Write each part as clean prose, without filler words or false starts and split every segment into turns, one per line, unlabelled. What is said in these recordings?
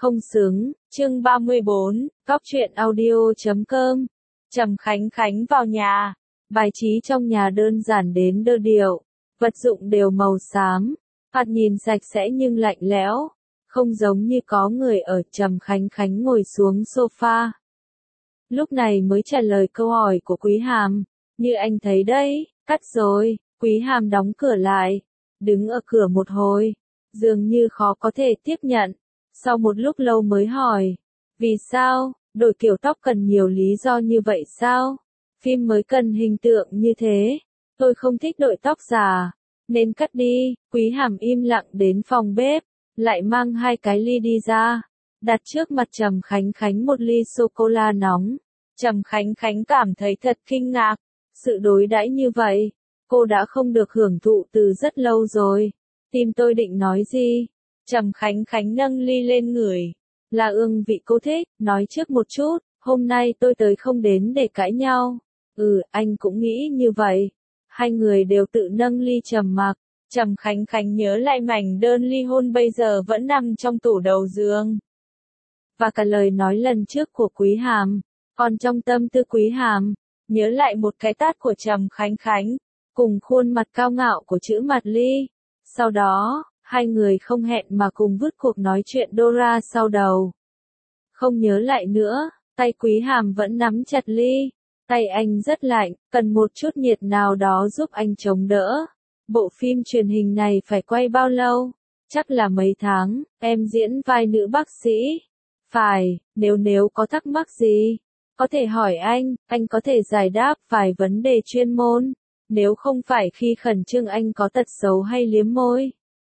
Không xứng, chương 34, Cóc truyện audio.com. Trầm Khánh Khánh vào nhà. Bài trí trong nhà đơn giản đến đơ điệu, vật dụng đều màu xám, thoạt nhìn sạch sẽ nhưng lạnh lẽo, không giống như có người ở. Trầm Khánh Khánh ngồi xuống sofa. Lúc này mới trả lời câu hỏi của Quý Hàm, như anh thấy đấy, cắt rồi. Quý Hàm đóng cửa lại, đứng ở cửa một hồi, dường như khó có thể tiếp nhận. Sau một lúc lâu mới hỏi, vì sao, đổi kiểu tóc cần nhiều lý do như vậy sao? Phim mới cần hình tượng như thế, tôi không thích đội tóc già, nên cắt đi. Quý Hàm im lặng đến phòng bếp, lại mang 2 cái ly đi ra, đặt trước mặt Trầm Khánh Khánh một ly sô-cô-la nóng. Trầm Khánh Khánh cảm thấy thật kinh ngạc, sự đối đãi như vậy, cô đã không được hưởng thụ từ rất lâu rồi. Tim tôi định nói gì? Trầm Khánh Khánh nâng ly lên ngửi, là ương vị cô thích, nói trước một chút, hôm nay tôi tới không đến để cãi nhau. Anh cũng nghĩ như vậy. Hai người đều tự nâng ly trầm mặc. Trầm Khánh Khánh nhớ lại mảnh đơn ly hôn bây giờ vẫn nằm trong tủ đầu giường. Và cả lời nói lần trước của Quý Hàm, còn trong tâm tư Quý Hàm, nhớ lại một cái tát của Trầm Khánh Khánh, cùng khuôn mặt cao ngạo của chữ Mạt Ly. Sau đó, hai người không hẹn mà cùng vứt cuộc nói chuyện Dora sau đầu. Không nhớ lại nữa, tay Quý Hàm vẫn nắm chặt ly. Tay anh rất lạnh, cần một chút nhiệt nào đó giúp anh chống đỡ. Bộ phim truyền hình này phải quay bao lâu? Chắc là mấy tháng, em diễn vai nữ bác sĩ. Phải, nếu có thắc mắc gì, có thể hỏi anh có thể giải đáp vài vấn đề chuyên môn. Nếu không phải khi khẩn trương anh có tật xấu hay liếm môi,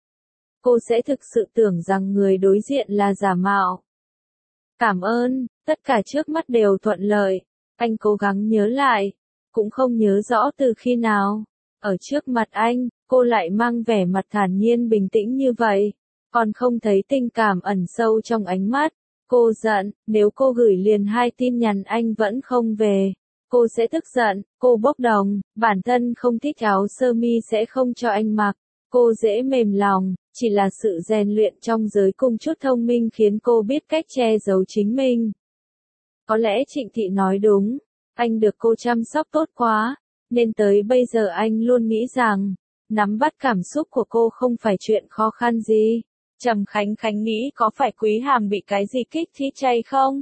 cô sẽ thực sự tưởng rằng người đối diện là giả mạo. Cảm ơn, tất cả trước mắt đều thuận lợi. Anh cố gắng nhớ lại, cũng không nhớ rõ từ khi nào. Ở trước mặt anh, cô lại mang vẻ mặt thản nhiên bình tĩnh như vậy, còn không thấy tình cảm ẩn sâu trong ánh mắt. Cô giận, nếu cô gửi liền 2 tin nhắn anh vẫn không về, cô sẽ tức giận. Cô bốc đồng, bản thân không thích áo sơ mi sẽ không cho anh mặc. Cô dễ mềm lòng, chỉ là sự rèn luyện trong giới cùng chút thông minh khiến cô biết cách che giấu chính mình. Có lẽ Trịnh Thị nói đúng, anh được cô chăm sóc tốt quá, nên tới bây giờ anh luôn nghĩ rằng, nắm bắt cảm xúc của cô không phải chuyện khó khăn gì. Trầm Khánh Khánh nghĩ có phải Quý Hàm bị cái gì kích thích chay không?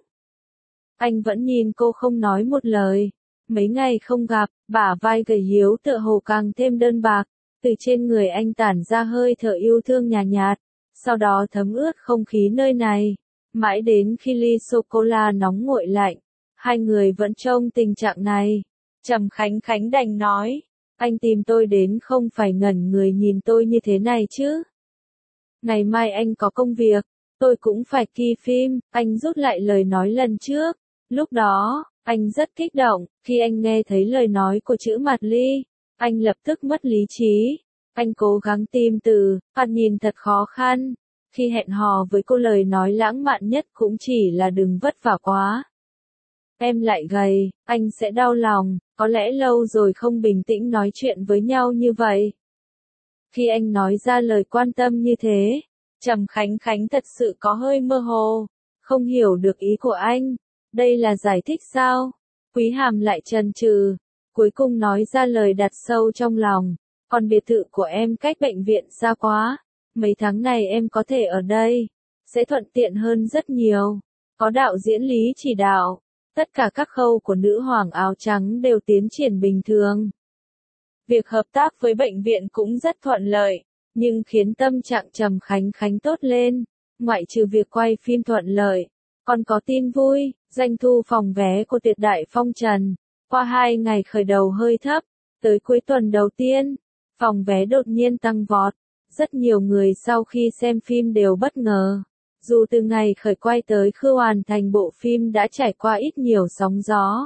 Anh vẫn nhìn cô không nói một lời. Mấy ngày không gặp, bả vai gầy yếu tựa hồ càng thêm đơn bạc, từ trên người anh tản ra hơi thở yêu thương nhạt nhạt, sau đó thấm ướt không khí nơi này. Mãi đến khi ly sô-cô-la nóng nguội lạnh, hai người vẫn trong tình trạng này. Trầm Khánh Khánh đành nói, anh tìm tôi đến không phải ngẩn người nhìn tôi như thế này chứ. Ngày mai anh có công việc, tôi cũng phải kỳ phim. Anh rút lại lời nói lần trước. Lúc đó, anh rất kích động, khi anh nghe thấy lời nói của chữ Mạt Ly, anh lập tức mất lý trí. Anh cố gắng tìm từ, thoạt nhìn thật khó khăn. Khi hẹn hò với cô lời nói lãng mạn nhất cũng chỉ là đừng vất vả quá. Em lại gầy, anh sẽ đau lòng, có lẽ lâu rồi không bình tĩnh nói chuyện với nhau như vậy. Khi anh nói ra lời quan tâm như thế, Trầm Khánh Khánh thật sự có hơi mơ hồ, không hiểu được ý của anh. Đây là giải thích sao? Quý Hàm lại chần chừ, cuối cùng nói ra lời đặt sâu trong lòng. Còn biệt thự của em cách bệnh viện xa quá, mấy tháng này em có thể ở đây, sẽ thuận tiện hơn rất nhiều. Có đạo diễn Lý chỉ đạo, tất cả các khâu của nữ hoàng áo trắng đều tiến triển bình thường. Việc hợp tác với bệnh viện cũng rất thuận lợi, nhưng khiến tâm trạng Trầm Khánh Khánh tốt lên. Ngoại trừ việc quay phim thuận lợi, còn có tin vui, doanh thu phòng vé của Tuyệt Đại Phong Trần, qua 2 ngày khởi đầu hơi thấp, tới cuối tuần đầu tiên, phòng vé đột nhiên tăng vọt. Rất nhiều người sau khi xem phim đều bất ngờ. Dù từ ngày khởi quay tới khi hoàn thành bộ phim đã trải qua ít nhiều sóng gió,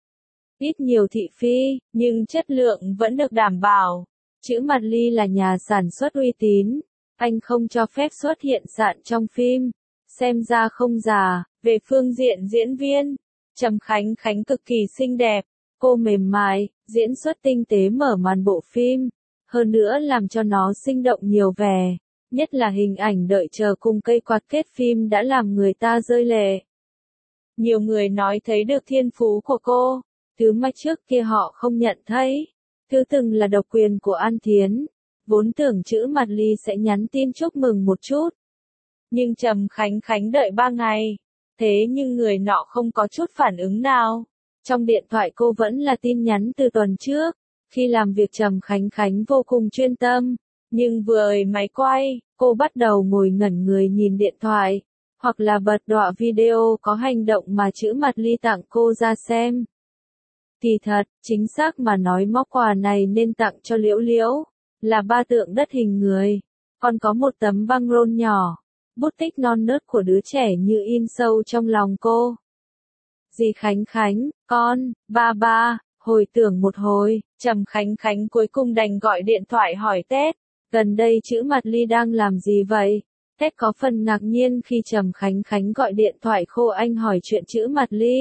ít nhiều thị phi, nhưng chất lượng vẫn được đảm bảo. Chữ Mạt Ly là nhà sản xuất uy tín, anh không cho phép xuất hiện sạn trong phim. Xem ra không già. Về phương diện diễn viên, Trầm Khánh Khánh cực kỳ xinh đẹp, cô mềm mại, diễn xuất tinh tế mở màn bộ phim, hơn nữa làm cho nó sinh động nhiều vẻ. Nhất là hình ảnh đợi chờ cùng cây quạt kết phim đã làm người ta rơi lệ. Nhiều người nói thấy được thiên phú của cô, thứ mà trước kia họ không nhận thấy. Thứ từng là độc quyền của An Thiến, vốn tưởng chữ Mạt Ly sẽ nhắn tin chúc mừng một chút. Nhưng Trầm Khánh Khánh đợi 3 ngày, thế nhưng người nọ không có chút phản ứng nào. Trong điện thoại cô vẫn là tin nhắn từ tuần trước, khi làm việc Trầm Khánh Khánh vô cùng chuyên tâm, nhưng vừa ơi máy quay, cô bắt đầu ngồi ngẩn người nhìn điện thoại, hoặc là bật đọa video có hành động mà chữ Mạt Ly tặng cô ra xem. Kỳ thật, chính xác mà nói móc quà này nên tặng cho Liễu Liễu, là 3 tượng đất hình người, còn có một tấm băng rôn nhỏ, bút tích non nớt của đứa trẻ như in sâu trong lòng cô. Dì Khánh Khánh, con, ba, hồi tưởng một hồi, Trầm Khánh Khánh cuối cùng đành gọi điện thoại hỏi Tết, gần đây chữ Mạt Ly đang làm gì vậy? Tết có phần ngạc nhiên khi Trầm Khánh Khánh gọi điện thoại khô anh hỏi chuyện chữ Mạt Ly.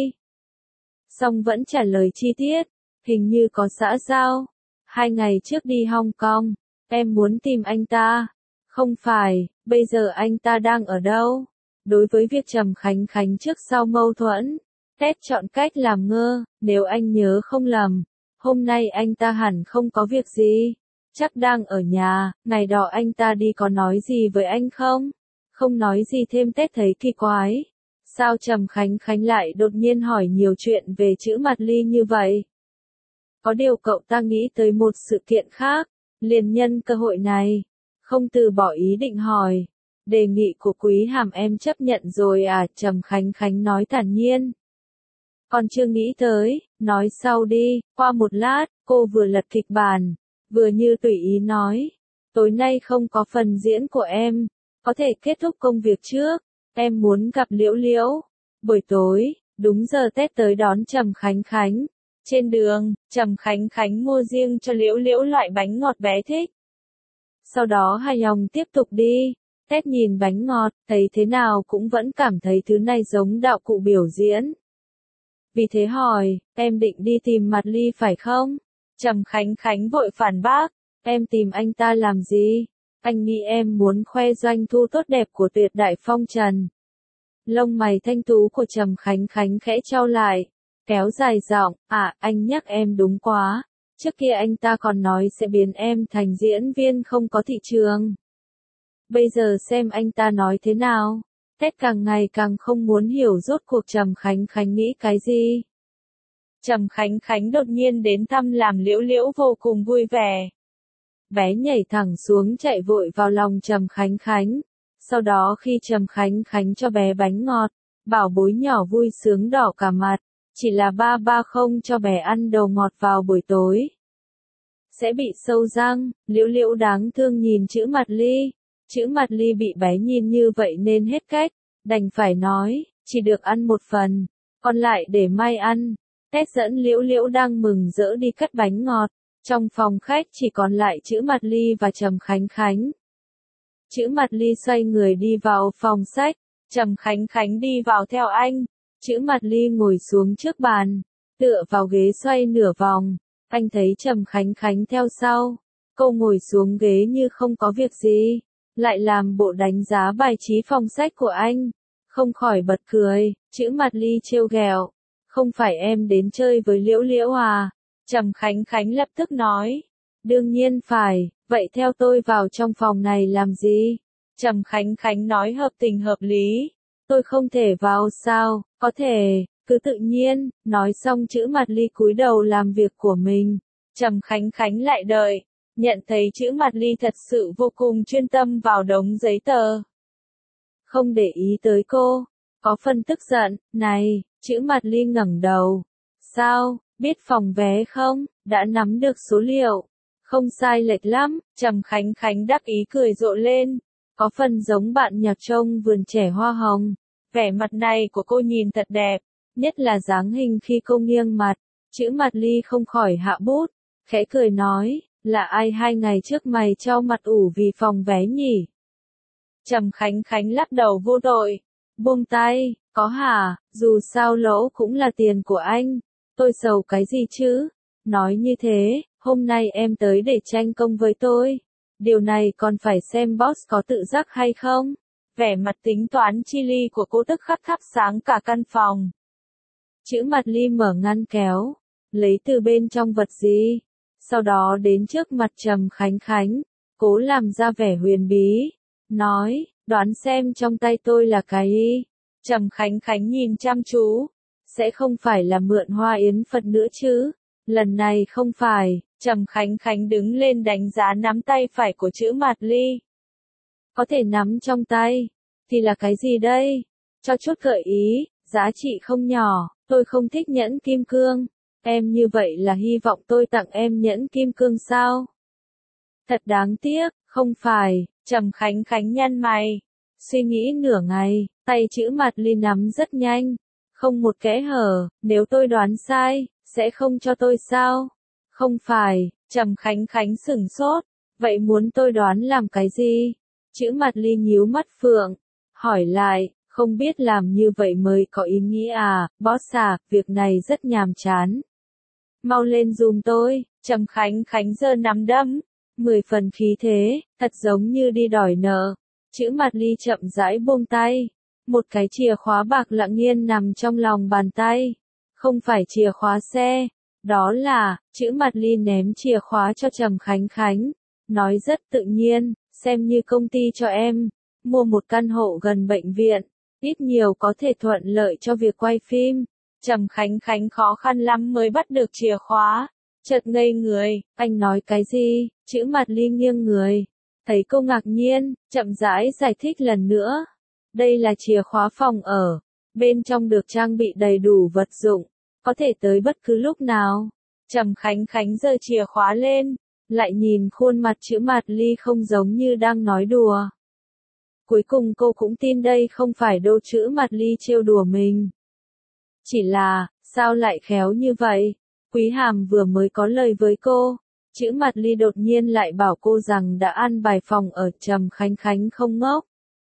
Xong vẫn trả lời chi tiết, hình như có xã giao. 2 ngày trước đi Hong Kong, em muốn tìm anh ta. Không phải, bây giờ anh ta đang ở đâu? Đối với việc Trầm Khánh Khánh trước sau mâu thuẫn, Tết chọn cách làm ngơ, nếu anh nhớ không lầm, hôm nay anh ta hẳn không có việc gì. Chắc đang ở nhà, ngày đó anh ta đi có nói gì với anh không? Không nói gì thêm Tết thấy kỳ quái. Sao Trầm Khánh Khánh lại đột nhiên hỏi nhiều chuyện về chữ Mạt Ly như vậy? Có điều cậu ta nghĩ tới một sự kiện khác, liền nhân cơ hội này, không từ bỏ ý định hỏi. Đề nghị của Quý Hàm em chấp nhận rồi à? Trầm Khánh Khánh nói thản nhiên. Còn chưa nghĩ tới, nói sau đi. Qua một lát, cô vừa lật kịch bản, vừa như tùy ý nói. Tối nay không có phần diễn của em, có thể kết thúc công việc trước. Em muốn gặp Liễu Liễu. Buổi tối, đúng giờ Tết tới đón Trầm Khánh Khánh. Trên đường, Trầm Khánh Khánh mua riêng cho Liễu Liễu loại bánh ngọt bé thích. Sau đó hai ông tiếp tục đi. Tết nhìn bánh ngọt, thấy thế nào cũng vẫn cảm thấy thứ này giống đạo cụ biểu diễn. Vì thế hỏi, em định đi tìm Mạt Ly phải không? Trầm Khánh Khánh vội phản bác, em tìm anh ta làm gì? Anh nghĩ em muốn khoe doanh thu tốt đẹp của Tuyệt Đại Phong Trần. Lông mày thanh tú của Trầm Khánh Khánh khẽ chau lại, kéo dài giọng, anh nhắc em đúng quá. Trước kia anh ta còn nói sẽ biến em thành diễn viên không có thị trường. Bây giờ xem anh ta nói thế nào. Tết càng ngày càng không muốn hiểu rốt cuộc Trầm Khánh Khánh nghĩ cái gì. Trầm Khánh Khánh đột nhiên đến thăm làm Liễu Liễu vô cùng vui vẻ. Bé nhảy thẳng xuống chạy vội vào lòng Trầm Khánh Khánh. Sau đó khi Trầm Khánh Khánh cho bé bánh ngọt, bảo bối nhỏ vui sướng đỏ cả mặt. Chỉ là ba không cho bé ăn đồ ngọt vào buổi tối. Sẽ bị sâu răng. Liễu Liễu đáng thương nhìn chữ Mạt Ly. Chữ Mạt Ly bị bé nhìn như vậy nên hết cách, đành phải nói, chỉ được ăn một phần, còn lại để mai ăn. Tết dẫn Liễu Liễu đang mừng rỡ đi cắt bánh ngọt, trong phòng khách chỉ còn lại chữ Mạt Ly và Trầm Khánh Khánh. Chữ Mạt Ly xoay người đi vào phòng sách, Trầm Khánh Khánh đi vào theo anh. Chữ Mạt Ly ngồi xuống trước bàn, tựa vào ghế xoay nửa vòng, anh thấy Trầm Khánh Khánh theo sau. Cô ngồi xuống ghế như không có việc gì, lại làm bộ đánh giá bài trí phòng sách của anh, không khỏi bật cười. Chữ Mạt Ly trêu ghẹo, không phải em đến chơi với Liễu Liễu à? Trầm Khánh Khánh lập tức nói, đương nhiên phải, vậy theo tôi vào trong phòng này làm gì? Trầm Khánh Khánh nói hợp tình hợp lý, tôi không thể vào sao? Có thể, cứ tự nhiên. Nói xong chữ Mạt Ly cúi đầu làm việc của mình, Trầm Khánh Khánh lại đợi. Nhận thấy chữ Mạt Ly thật sự vô cùng chuyên tâm vào đống giấy tờ. Không để ý tới cô, có phần tức giận. Này, chữ Mạt Ly ngẩng đầu. Sao, biết phòng vé không? Đã nắm được số liệu. Không sai lệch lắm. Trầm Khánh Khánh đắc ý cười rộ lên. Có phần giống bạn nhạc trông vườn trẻ hoa hồng. Vẻ mặt này của cô nhìn thật đẹp, nhất là dáng hình khi cô nghiêng mặt. Chữ Mạt Ly không khỏi hạ bút, khẽ cười nói. Là ai 2 ngày trước mày cho mặt ủ vì phòng vé nhỉ? Trầm Khánh Khánh lắc đầu vô tội. Buông tay, có hả? Dù sao lỗ cũng là tiền của anh. Tôi sầu cái gì chứ? Nói như thế, hôm nay em tới để tranh công với tôi. Điều này còn phải xem boss có tự giác hay không. Vẻ mặt tính toán chi ly của cô tức khắc thắp sáng cả căn phòng. Chữ mặt ly mở ngăn kéo, lấy từ bên trong vật gì, sau đó đến trước mặt Trầm Khánh Khánh, cố làm ra vẻ huyền bí, nói, đoán xem trong tay tôi là cái gì. Trầm Khánh Khánh nhìn chăm chú, sẽ không phải là mượn Hoa Yến Phật nữa chứ, lần này không phải. Trầm Khánh Khánh đứng lên đánh giá nắm tay phải của chữ Mạt Ly. Có thể nắm trong tay, thì là cái gì đây? Cho chút gợi ý, giá trị không nhỏ, tôi không thích nhẫn kim cương. Em như vậy là hy vọng tôi tặng em nhẫn kim cương sao? Thật đáng tiếc, không phải. Trầm Khánh Khánh nhăn mày, suy nghĩ nửa ngày, tay chữ Mạt Ly nắm rất nhanh, không một kẽ hở, nếu tôi đoán sai, sẽ không cho tôi sao? Không phải. Trầm Khánh Khánh sửng sốt, vậy muốn tôi đoán làm cái gì? Chữ Mạt Ly nhíu mắt phượng, hỏi lại, không biết làm như vậy mới có ý nghĩa à, boss à, việc này rất nhàm chán. Mau lên giùm tôi. Trầm Khánh Khánh giơ nắm đấm, 10 phần khí thế, thật giống như đi đòi nợ. Chữ Mạt Ly chậm rãi buông tay, một cái chìa khóa bạc lặng yên nằm trong lòng bàn tay, không phải chìa khóa xe. Đó là, chữ Mạt Ly ném chìa khóa cho Trầm Khánh Khánh, nói rất tự nhiên, xem như công ty cho em, mua một căn hộ gần bệnh viện, ít nhiều có thể thuận lợi cho việc quay phim. Trầm Khánh Khánh khó khăn lắm mới bắt được chìa khóa, chợt ngây người, anh nói cái gì? Chữ Mạt Ly nghiêng người, thấy cô ngạc nhiên, chậm rãi giải thích lần nữa. Đây là chìa khóa phòng ở, bên trong được trang bị đầy đủ vật dụng, có thể tới bất cứ lúc nào. Trầm Khánh Khánh giơ chìa khóa lên, lại nhìn khuôn mặt chữ Mạt Ly không giống như đang nói đùa. Cuối cùng cô cũng tin đây không phải đâu, chữ Mạt Ly trêu đùa mình. Chỉ là, sao lại khéo như vậy? Quý Hàm vừa mới có lời với cô, chữ Mạt Ly đột nhiên lại bảo cô rằng đã ăn bài phòng ở. Trầm Khánh Khánh không ngốc.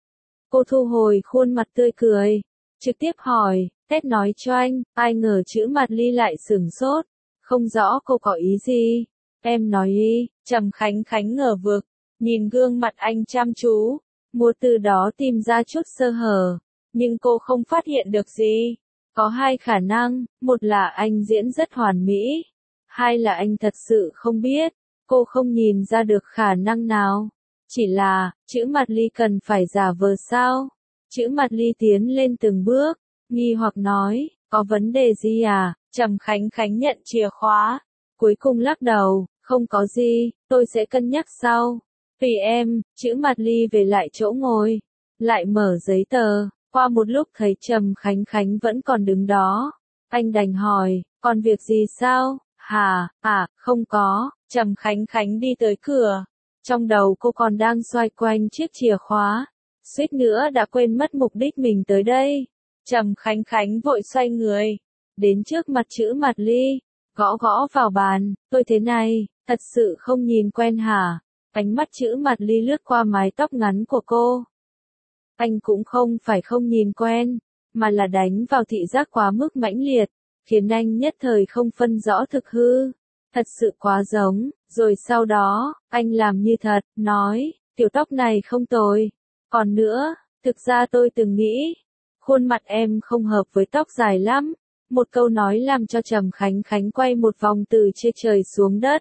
Cô thu hồi khuôn mặt tươi cười, trực tiếp hỏi, Tết nói cho anh, ai ngờ chữ Mạt Ly lại sửng sốt, không rõ cô có ý gì. Em nói đi. Trầm Khánh Khánh ngờ vực, nhìn gương mặt anh chăm chú, muốn từ đó tìm ra chút sơ hở, nhưng cô không phát hiện được gì. Có hai khả năng, một là anh diễn rất hoàn mỹ, hai là anh thật sự không biết. Cô không nhìn ra được khả năng nào. Chỉ là, chữ Mạt Ly cần phải giả vờ sao? Chữ Mạt Ly tiến lên từng bước, nghi hoặc nói, có vấn đề gì à? Trầm Khánh Khánh nhận chìa khóa, cuối cùng lắc đầu, không có gì, tôi sẽ cân nhắc sau. Tùy em. Chữ Mạt Ly về lại chỗ ngồi, lại mở giấy tờ, qua một lúc thấy Trầm Khánh Khánh vẫn còn đứng đó. Anh đành hỏi, còn việc gì sao? Hả, không có. Trầm Khánh Khánh đi tới cửa, trong đầu cô còn đang xoay quanh chiếc chìa khóa, suýt nữa đã quên mất mục đích mình tới đây. Trầm Khánh Khánh vội xoay người, đến trước mặt chữ Mạt Ly, gõ gõ vào bàn, tôi thế này, thật sự không nhìn quen hả? Ánh mắt chữ Mạt Ly lướt qua mái tóc ngắn của cô. Anh cũng không phải không nhìn quen, mà là đánh vào thị giác quá mức mãnh liệt, khiến anh nhất thời không phân rõ thực hư. Thật sự quá giống. Rồi sau đó, anh làm như thật, nói, kiểu tóc này không tồi. Còn nữa, thực ra tôi từng nghĩ, khuôn mặt em không hợp với tóc dài lắm. Một câu nói làm cho Trầm Khánh Khánh quay một vòng từ trên trời xuống đất.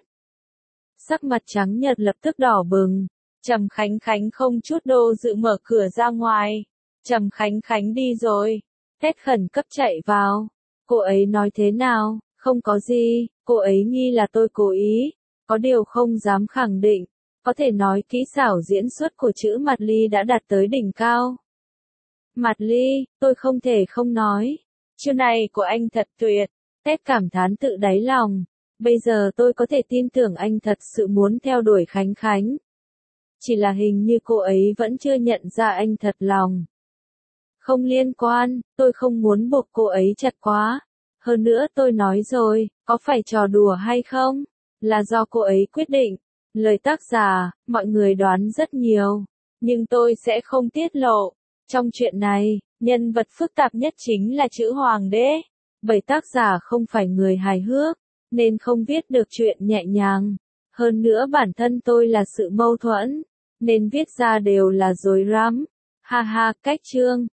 Sắc mặt trắng nhợt lập tức đỏ bừng. Trầm Khánh Khánh không chút do dự mở cửa ra ngoài. Trầm Khánh Khánh đi rồi. Tết khẩn cấp chạy vào. Cô ấy nói thế nào? Không có gì, cô ấy nghi là tôi cố ý. Có điều không dám khẳng định. Có thể nói kỹ xảo diễn xuất của chữ Mạt Ly đã đạt tới đỉnh cao. Mạt Ly, tôi không thể không nói. Chiêu này của anh thật tuyệt. Tết cảm thán tự đáy lòng. Bây giờ tôi có thể tin tưởng anh thật sự muốn theo đuổi Khánh Khánh. Chỉ là hình như cô ấy vẫn chưa nhận ra anh thật lòng. Không liên quan, tôi không muốn buộc cô ấy chặt quá. Hơn nữa tôi nói rồi, có phải trò đùa hay không? Là do cô ấy quyết định. Lời tác giả, mọi người đoán rất nhiều. Nhưng tôi sẽ không tiết lộ. Trong chuyện này, nhân vật phức tạp nhất chính là chữ Hoàng đế. Bởi tác giả không phải người hài hước, nên không viết được chuyện nhẹ nhàng. Hơn nữa bản thân tôi là sự mâu thuẫn, nên viết ra đều là rối rắm. Ha ha, cách chương.